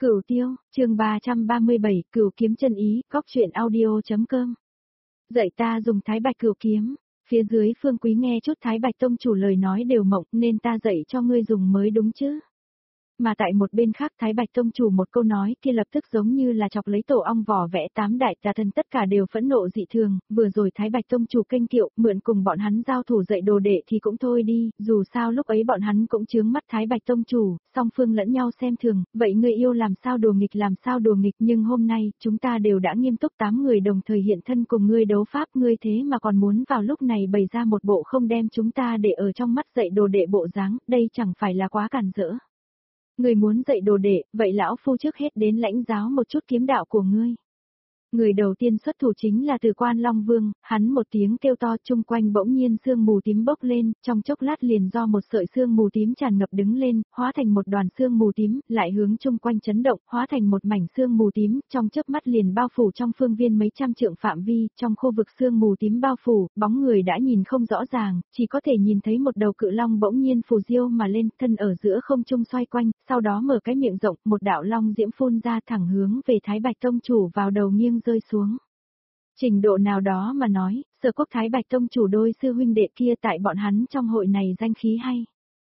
Cửu Tiêu, chương 337, Cửu Kiếm Chân Ý, góc truyện audio.com. Dạy ta dùng Thái Bạch Cửu Kiếm. Phía dưới Phương Quý nghe chút Thái Bạch tông chủ lời nói đều mộng, nên ta dạy cho ngươi dùng mới đúng chứ. Mà tại một bên khác Thái Bạch tông chủ một câu nói kia lập tức giống như là chọc lấy tổ ong vỏ vẽ tám đại tà thần, tất cả đều phẫn nộ dị thường. Vừa rồi Thái Bạch tông chủ kênh kiệu, mượn cùng bọn hắn giao thủ dạy đồ đệ thì cũng thôi đi, dù sao lúc ấy bọn hắn cũng chướng mắt Thái Bạch tông chủ, song phương lẫn nhau xem thường, vậy ngươi yêu làm sao đùa nghịch, nhưng hôm nay, chúng ta đều đã nghiêm túc 8 người đồng thời hiện thân cùng ngươi đấu pháp, ngươi thế mà còn muốn vào lúc này bày ra một bộ không đem chúng ta để ở trong mắt dạy đồ đệ bộ dáng, đây chẳng phải là quá cản rỡ. Người muốn dạy đồ đệ, vậy lão phu trước hết đến lãnh giáo một chút kiếm đạo của ngươi. Người đầu tiên xuất thủ chính là Từ Quan Long Vương, hắn một tiếng kêu to, chung quanh bỗng nhiên sương mù tím bốc lên, trong chốc lát liền do một sợi sương mù tím tràn ngập đứng lên, hóa thành một đoàn sương mù tím, lại hướng chung quanh chấn động, hóa thành một mảnh sương mù tím, trong chớp mắt liền bao phủ trong phương viên mấy trăm trượng phạm vi, trong khu vực sương mù tím bao phủ, bóng người đã nhìn không rõ ràng, chỉ có thể nhìn thấy một đầu cự long bỗng nhiên phù diêu mà lên, thân ở giữa không trung xoay quanh, sau đó mở cái miệng rộng, một đạo long diễm phun ra thẳng hướng về Thái Bạch tông chủ vào đầu nghiêng rơi xuống. Trình độ nào đó mà nói, Sở Quốc Thái Bạch tông chủ đôi sư huynh đệ kia tại bọn hắn trong hội này danh khí hay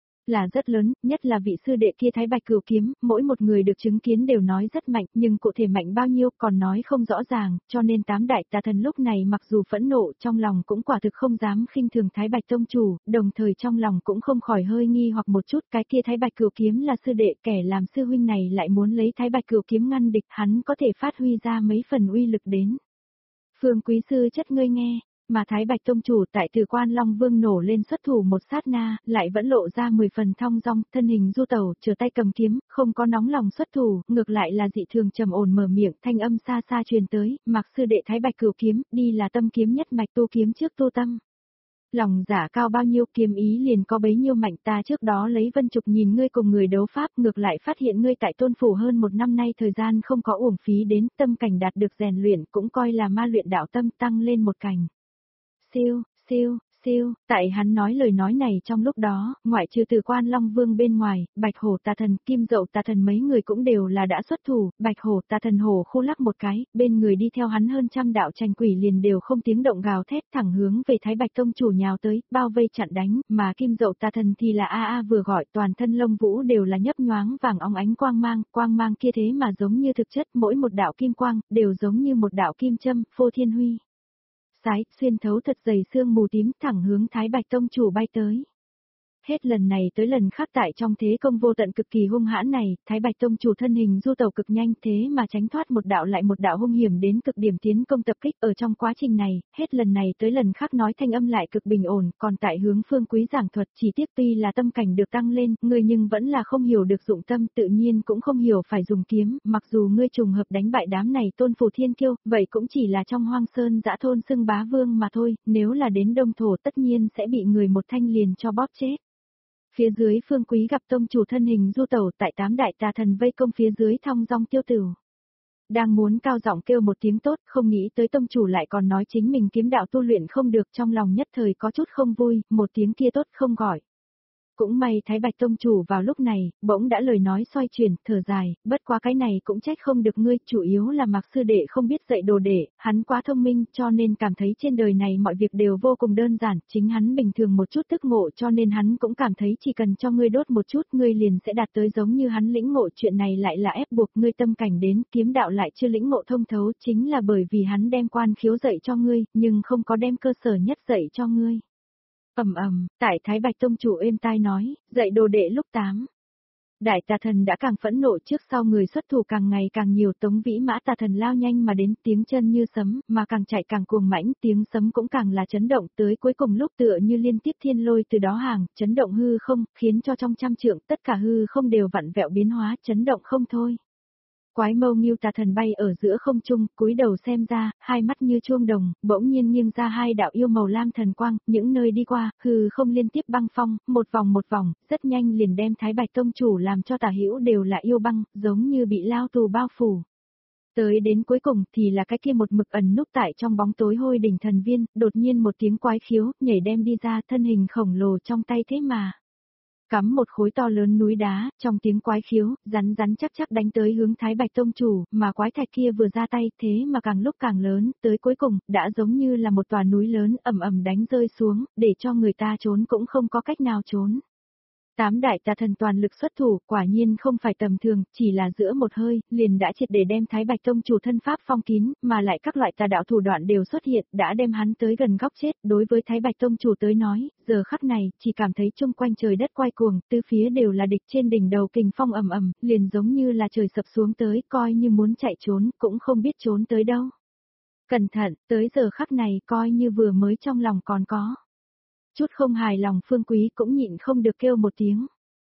là rất lớn, nhất là vị sư đệ kia Thái Bạch Cửu Kiếm, mỗi một người được chứng kiến đều nói rất mạnh, nhưng cụ thể mạnh bao nhiêu còn nói không rõ ràng, cho nên 8 đại tà thần lúc này mặc dù phẫn nộ, trong lòng cũng quả thực không dám khinh thường Thái Bạch tông chủ, đồng thời trong lòng cũng không khỏi hơi nghi hoặc một chút, cái kia Thái Bạch Cửu Kiếm là sư đệ, kẻ làm sư huynh này lại muốn lấy Thái Bạch Cửu Kiếm ngăn địch, hắn có thể phát huy ra mấy phần uy lực đến. Phương Quý sư chất ngươi nghe, mà Thái Bạch tông chủ tại Từ Quan Long Vương nổ lên xuất thủ một sát na, lại vẫn lộ ra 10 phần thong dong, thân hình du tẩu, trở tay cầm kiếm, không có nóng lòng xuất thủ, ngược lại là dị thường trầm ổn mở miệng, thanh âm xa xa truyền tới, mặc sư đệ Thái Bạch Cửu Kiếm, đi là tâm kiếm nhất mạch, tu kiếm trước tu tâm. Lòng giả cao bao nhiêu kiếm ý liền có bấy nhiêu mạnh, ta trước đó lấy Vân Trục nhìn ngươi cùng người đấu pháp, ngược lại phát hiện ngươi tại Tôn Phủ hơn 1 năm nay thời gian không có uổng phí đến, tâm cảnh đạt được rèn luyện cũng coi là ma luyện đạo tâm tăng lên một cảnh. Siêu, tại hắn nói lời nói này trong lúc đó, ngoại trừ Từ Quan Long Vương bên ngoài, Bạch Hổ tà thần, Kim Dậu tà thần mấy người cũng đều là đã xuất thủ, Bạch Hổ tà thần hổ khu lắc một cái, bên người đi theo hắn hơn trăm đạo tranh quỷ liền đều không tiếng động gào thét thẳng hướng về Thái Bạch tông chủ nhào tới, bao vây chặn đánh, mà Kim Dậu tà thần thì là a vừa gọi, toàn thân lông vũ đều là nhấp nhoáng vàng óng ánh quang mang kia thế mà giống như thực chất, mỗi một đạo kim quang đều giống như một đạo kim châm, phô thiên huy sái, xuyên thấu thật dày sương mù tím thẳng hướng Thái Bạch tông chủ bay tới. Hết lần này tới lần khác tại trong thế công vô tận cực kỳ hung hãn này, Thái Bạch tông chủ thân hình du tẩu cực nhanh thế mà tránh thoát một đạo lại một đạo hung hiểm đến cực điểm tiến công tập kích ở trong quá trình này, hết lần này tới lần khác nói thanh âm lại cực bình ổn, còn tại hướng Phương Quý giảng thuật chỉ tiếc tuy là tâm cảnh được tăng lên, ngươi nhưng vẫn là không hiểu được dụng tâm, tự nhiên cũng không hiểu phải dùng kiếm, mặc dù ngươi trùng hợp đánh bại đám này Tôn Phủ Thiên Kiêu, vậy cũng chỉ là trong hoang sơn dã thôn xưng bá vương mà thôi, nếu là đến Đông Thổ tất nhiên sẽ bị người một thanh liền cho bóp chết. Phía dưới Phương Quý gặp tông chủ thân hình du tẩu tại 8 đại tà thần vây công phía dưới thong dong tiêu tử. Đang muốn cao giọng kêu một tiếng tốt, không nghĩ tới tông chủ lại còn nói chính mình kiếm đạo tu luyện không được, trong lòng nhất thời có chút không vui, một tiếng kia tốt không gọi. Cũng may Thái Bạch tông chủ vào lúc này, bỗng đã lời nói xoay chuyển, thở dài, bất quá cái này cũng trách không được ngươi, chủ yếu là Mạc sư đệ không biết dạy đồ đệ, hắn quá thông minh cho nên cảm thấy trên đời này mọi việc đều vô cùng đơn giản, chính hắn bình thường một chút tức ngộ cho nên hắn cũng cảm thấy chỉ cần cho ngươi đốt một chút ngươi liền sẽ đạt tới giống như hắn lĩnh ngộ, chuyện này lại là ép buộc ngươi tâm cảnh đến, kiếm đạo lại chưa lĩnh ngộ thông thấu, chính là bởi vì hắn đem quan khiếu dạy cho ngươi, nhưng không có đem cơ sở nhất dạy cho ngươi. Tại Thái Bạch tông chủ êm tai nói, dạy đồ đệ lúc 8. Đại tà thần đã càng phẫn nộ, trước sau người xuất thủ càng ngày càng nhiều, Tống Vĩ Mã tà thần lao nhanh mà đến, tiếng chân như sấm, mà càng chạy càng cuồng mãnh, tiếng sấm cũng càng là chấn động, tới cuối cùng lúc tựa như liên tiếp thiên lôi từ đó hàng, chấn động hư không, khiến cho trong trăm trượng tất cả hư không đều vặn vẹo biến hóa, chấn động không thôi. Quái Mâu Ngưu tà thần bay ở giữa không trung, cúi đầu xem ra, hai mắt như chuông đồng, bỗng nhiên nghiêng ra hai đạo yêu màu lam thần quang, những nơi đi qua, hư không liên tiếp băng phong, một vòng, rất nhanh liền đem Thái Bạch tông chủ làm cho tả hữu đều là yêu băng, giống như bị lao tù bao phủ. Tới đến cuối cùng thì là cái kia một mực ẩn núp tại trong bóng tối Hôi Đỉnh thần viên, đột nhiên một tiếng quái khiếu, nhảy đem đi ra, thân hình khổng lồ trong tay thế mà Cắm một khối to lớn núi đá, trong tiếng quái khiếu, rắn rắn chắc chắc đánh tới hướng Thái Bạch Tông chủ, mà quái thạch kia vừa ra tay, thế mà càng lúc càng lớn, tới cuối cùng, đã giống như là một tòa núi lớn ầm ầm đánh rơi xuống, để cho người ta trốn cũng không có cách nào trốn. Tám đại tà thần toàn lực xuất thủ, quả nhiên không phải tầm thường, chỉ là giữa một hơi, liền đã triệt để đem Thái Bạch Tông chủ thân pháp phong kín, mà lại các loại tà đạo thủ đoạn đều xuất hiện, đã đem hắn tới gần góc chết. Đối với Thái Bạch Tông chủ tới nói, giờ khắc này, chỉ cảm thấy chung quanh trời đất quay cuồng, tứ phía đều là địch, trên đỉnh đầu kình phong ầm ầm, liền giống như là trời sập xuống tới, coi như muốn chạy trốn, cũng không biết trốn tới đâu. Cẩn thận, tới giờ khắc này coi như vừa mới trong lòng còn có chút không hài lòng, Phương Quý cũng nhịn không được kêu một tiếng.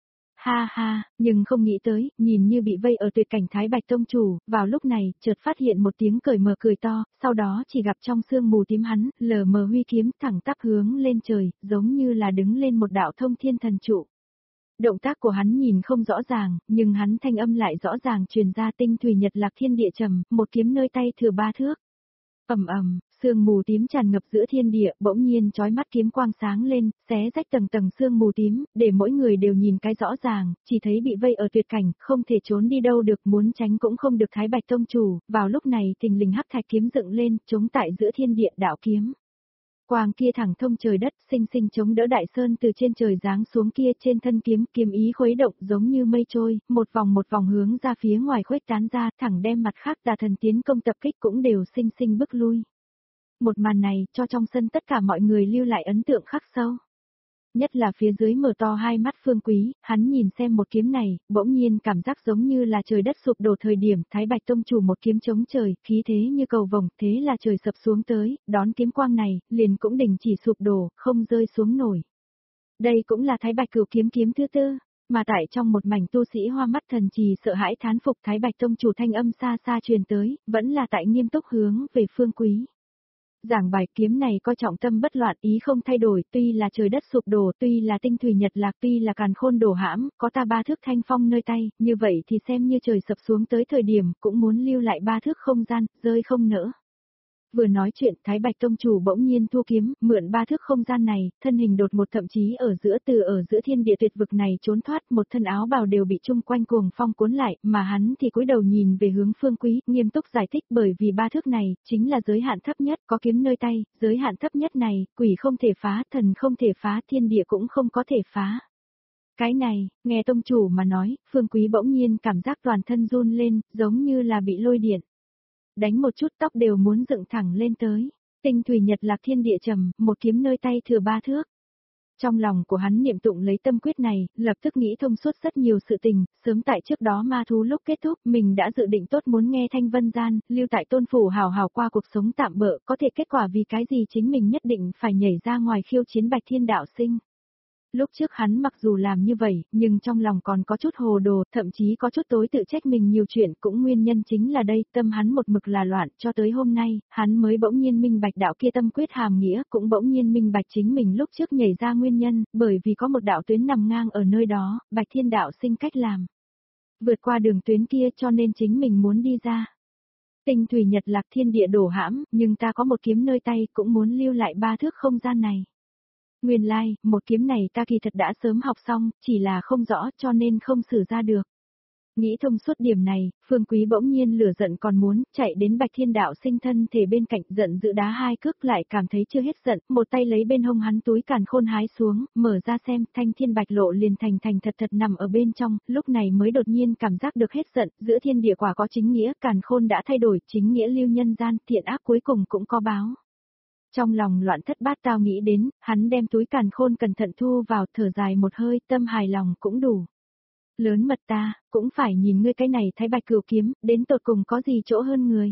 Ha ha, nhưng không nghĩ tới, nhìn như bị vây ở tuyệt cảnh Thái Bạch Tông chủ, vào lúc này, chợt phát hiện một tiếng cười mờ cười to, sau đó chỉ gặp trong sương mù tím hắn, lờ mờ huy kiếm thẳng tắp hướng lên trời, giống như là đứng lên một đạo thông thiên thần trụ. Động tác của hắn nhìn không rõ ràng, nhưng hắn thanh âm lại rõ ràng truyền ra, tinh thủy nhật lạc thiên địa trầm, một kiếm nơi tay thừa 3 thước. Ầm ầm, sương mù tím tràn ngập giữa thiên địa, bỗng nhiên chói mắt kiếm quang sáng lên, xé rách tầng tầng sương mù tím, để mỗi người đều nhìn cái rõ ràng, chỉ thấy bị vây ở tuyệt cảnh, không thể trốn đi đâu được, muốn tránh cũng không được. Thái Bạch Tông chủ, vào lúc này thình lình hắc thạch kiếm dựng lên, chống tại giữa thiên địa đạo kiếm. Quang kia thẳng thông trời đất, sinh sinh chống đỡ đại sơn từ trên trời giáng xuống kia, trên thân kiếm, kiếm ý khuấy động giống như mây trôi, một vòng hướng ra phía ngoài khuếch tán ra, thẳng đem mặt khác tà thần tiến công tập kích cũng đều sinh sinh bức lui. Một màn này, cho trong sân tất cả mọi người lưu lại ấn tượng khắc sâu. Nhất là phía dưới mở to hai mắt Phương Quý, hắn nhìn xem một kiếm này, bỗng nhiên cảm giác giống như là trời đất sụp đổ thời điểm, Thái Bạch Tông chủ một kiếm chống trời, khí thế như cầu vồng, thế là trời sập xuống tới, đón kiếm quang này, liền cũng đình chỉ sụp đổ, không rơi xuống nổi. Đây cũng là Thái Bạch Cửu kiếm kiếm thứ tư, mà tại trong một mảnh tu sĩ hoa mắt thần trì sợ hãi thán phục, Thái Bạch Tông chủ thanh âm xa xa truyền tới, vẫn là tại nghiêm túc hướng về Phương Quý. Giảng bài kiếm này coi trọng tâm bất loạn, ý không thay đổi, tuy là trời đất sụp đổ, tuy là tinh thủy nhật lạc, tuy là càn khôn đổ hãm, có ta 3 thước thanh phong nơi tay, như vậy thì xem như trời sập xuống tới thời điểm, cũng muốn lưu lại 3 thước không gian, rơi không nỡ. Vừa nói chuyện, Thái Bạch Tông chủ bỗng nhiên thu kiếm, mượn 3 thước không gian này, thân hình đột một, thậm chí ở giữa thiên địa tuyệt vực này trốn thoát, một thân áo bào đều bị chung quanh cuồng phong cuốn lại, mà hắn thì cúi đầu nhìn về hướng Phương Quý, nghiêm túc giải thích, bởi vì 3 thước này chính là giới hạn thấp nhất, có kiếm nơi tay, giới hạn thấp nhất này, quỷ không thể phá, thần không thể phá, thiên địa cũng không có thể phá. Cái này, nghe tông chủ mà nói, Phương Quý bỗng nhiên cảm giác toàn thân run lên, giống như là bị lôi điện. Đánh một chút tóc đều muốn dựng thẳng lên tới. Tinh thủy nhật lạc thiên địa trầm, một kiếm nơi tay thừa 3 thước. Trong lòng của hắn niệm tụng lấy tâm quyết này, lập tức nghĩ thông suốt rất nhiều sự tình, sớm tại trước đó ma thú lúc kết thúc, mình đã dự định tốt muốn nghe thanh vân gian, lưu tại tôn phủ hào hào qua cuộc sống tạm bợ, có thể kết quả vì cái gì chính mình nhất định phải nhảy ra ngoài khiêu chiến Bạch Thiên đạo sinh. Lúc trước hắn mặc dù làm như vậy, nhưng trong lòng còn có chút hồ đồ, thậm chí có chút tối tự trách mình nhiều chuyện, cũng nguyên nhân chính là đây, tâm hắn một mực là loạn, cho tới hôm nay, hắn mới bỗng nhiên minh bạch đạo kia tâm quyết hàm nghĩa, cũng bỗng nhiên minh bạch chính mình lúc trước nhảy ra nguyên nhân, bởi vì có một đạo tuyến nằm ngang ở nơi đó, Bạch Thiên đạo sinh cách làm. Vượt qua đường tuyến kia cho nên chính mình muốn đi ra. Tinh thủy nhật lạc thiên địa đổ hãm, nhưng ta có một kiếm nơi tay, cũng muốn lưu lại 3 thước không gian này. Nguyên lai, một kiếm này ta kỳ thật đã sớm học xong, chỉ là không rõ cho nên không sử ra được. Nghĩ thông suốt điểm này, Phương Quý bỗng nhiên lửa giận còn muốn, chạy đến Bạch Thiên đạo sinh thân thể bên cạnh, giận dữ đá 2 cước, lại cảm thấy chưa hết giận, một tay lấy bên hông hắn túi càn khôn hái xuống, mở ra xem, thanh thiên bạch lộ liền thành thật nằm ở bên trong, lúc này mới đột nhiên cảm giác được hết giận, giữa thiên địa quả có chính nghĩa, càn khôn đã thay đổi, chính nghĩa lưu nhân gian, thiện ác cuối cùng cũng có báo. Trong lòng loạn thất bát tao nghĩ đến, hắn đem túi càn khôn cẩn thận thu vào, thở dài một hơi, tâm hài lòng cũng đủ. Lớn mật ta, cũng phải nhìn ngươi cái này Thái Bạch Cửu kiếm, đến tột cùng có gì chỗ hơn người.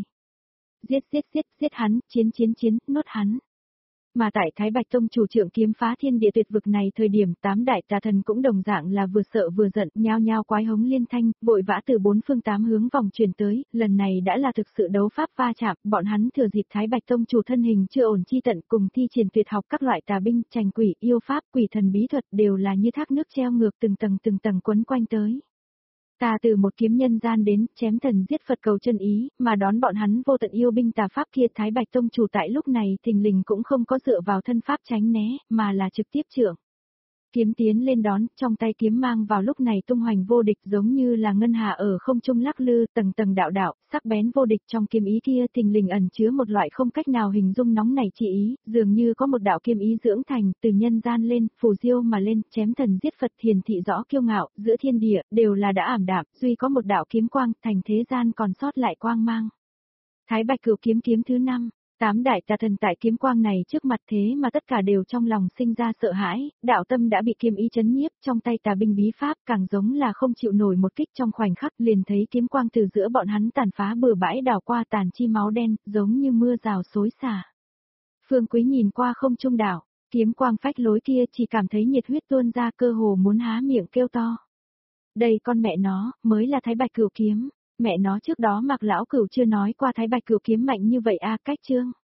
Giết hắn, chiến, nốt hắn. Mà tại Thái Bạch Tông chủ trưởng kiếm phá thiên địa tuyệt vực này thời điểm 8 đại tà thần cũng đồng dạng là vừa sợ vừa giận, nhao nhao quái hống liên thanh, vội vã từ 4 phương 8 hướng vòng truyền tới, lần này đã là thực sự đấu pháp va chạm, bọn hắn thừa dịp Thái Bạch Tông chủ thân hình chưa ổn chi tận cùng thi triển tuyệt học các loại tà binh, trành quỷ, yêu pháp, quỷ thần bí thuật đều là như thác nước treo ngược từng tầng quấn quanh tới. Ta từ một kiếm nhân gian đến, chém thần giết Phật cầu chân ý, mà đón bọn hắn vô tận yêu binh tà pháp kia. Thái Bạch Tông chủ tại lúc này thình lình cũng không có dựa vào thân pháp tránh né, mà là trực tiếp trưởng. Kiếm tiến lên đón, trong tay kiếm mang vào lúc này tung hoành vô địch giống như là ngân hà ở không trung lắc lư tầng tầng đạo đạo, sắc bén vô địch trong kiếm ý kia thình lình ẩn chứa một loại không cách nào hình dung nóng nảy chỉ ý, dường như có một đạo kiếm ý dưỡng thành từ nhân gian lên, phù diêu mà lên, chém thần giết Phật hiển thị rõ kiêu ngạo, giữa thiên địa, đều là đã ảm đạm, duy có một đạo kiếm quang, thành thế gian còn sót lại quang mang. Thái Bạch Cửu kiếm kiếm thứ 5. Tám đại tà thần tại kiếm quang này trước mặt thế mà tất cả đều trong lòng sinh ra sợ hãi, đạo tâm đã bị kiếm ý chấn nhiếp, trong tay tà binh bí pháp càng giống là không chịu nổi một kích trong khoảnh khắc liền thấy kiếm quang từ giữa bọn hắn tàn phá bừa bãi đảo qua tàn chi máu đen, giống như mưa rào xối xả. Phương Quý nhìn qua không trung đảo, kiếm quang phách lối kia chỉ cảm thấy nhiệt huyết tuôn ra cơ hồ muốn há miệng kêu to. Đây con mẹ nó, mới là Thái Bạch Cửu kiếm. Mẹ nó trước đó Mạc lão cửu chưa nói qua Thái Bạch Cửu kiếm mạnh như vậy a, cách chương.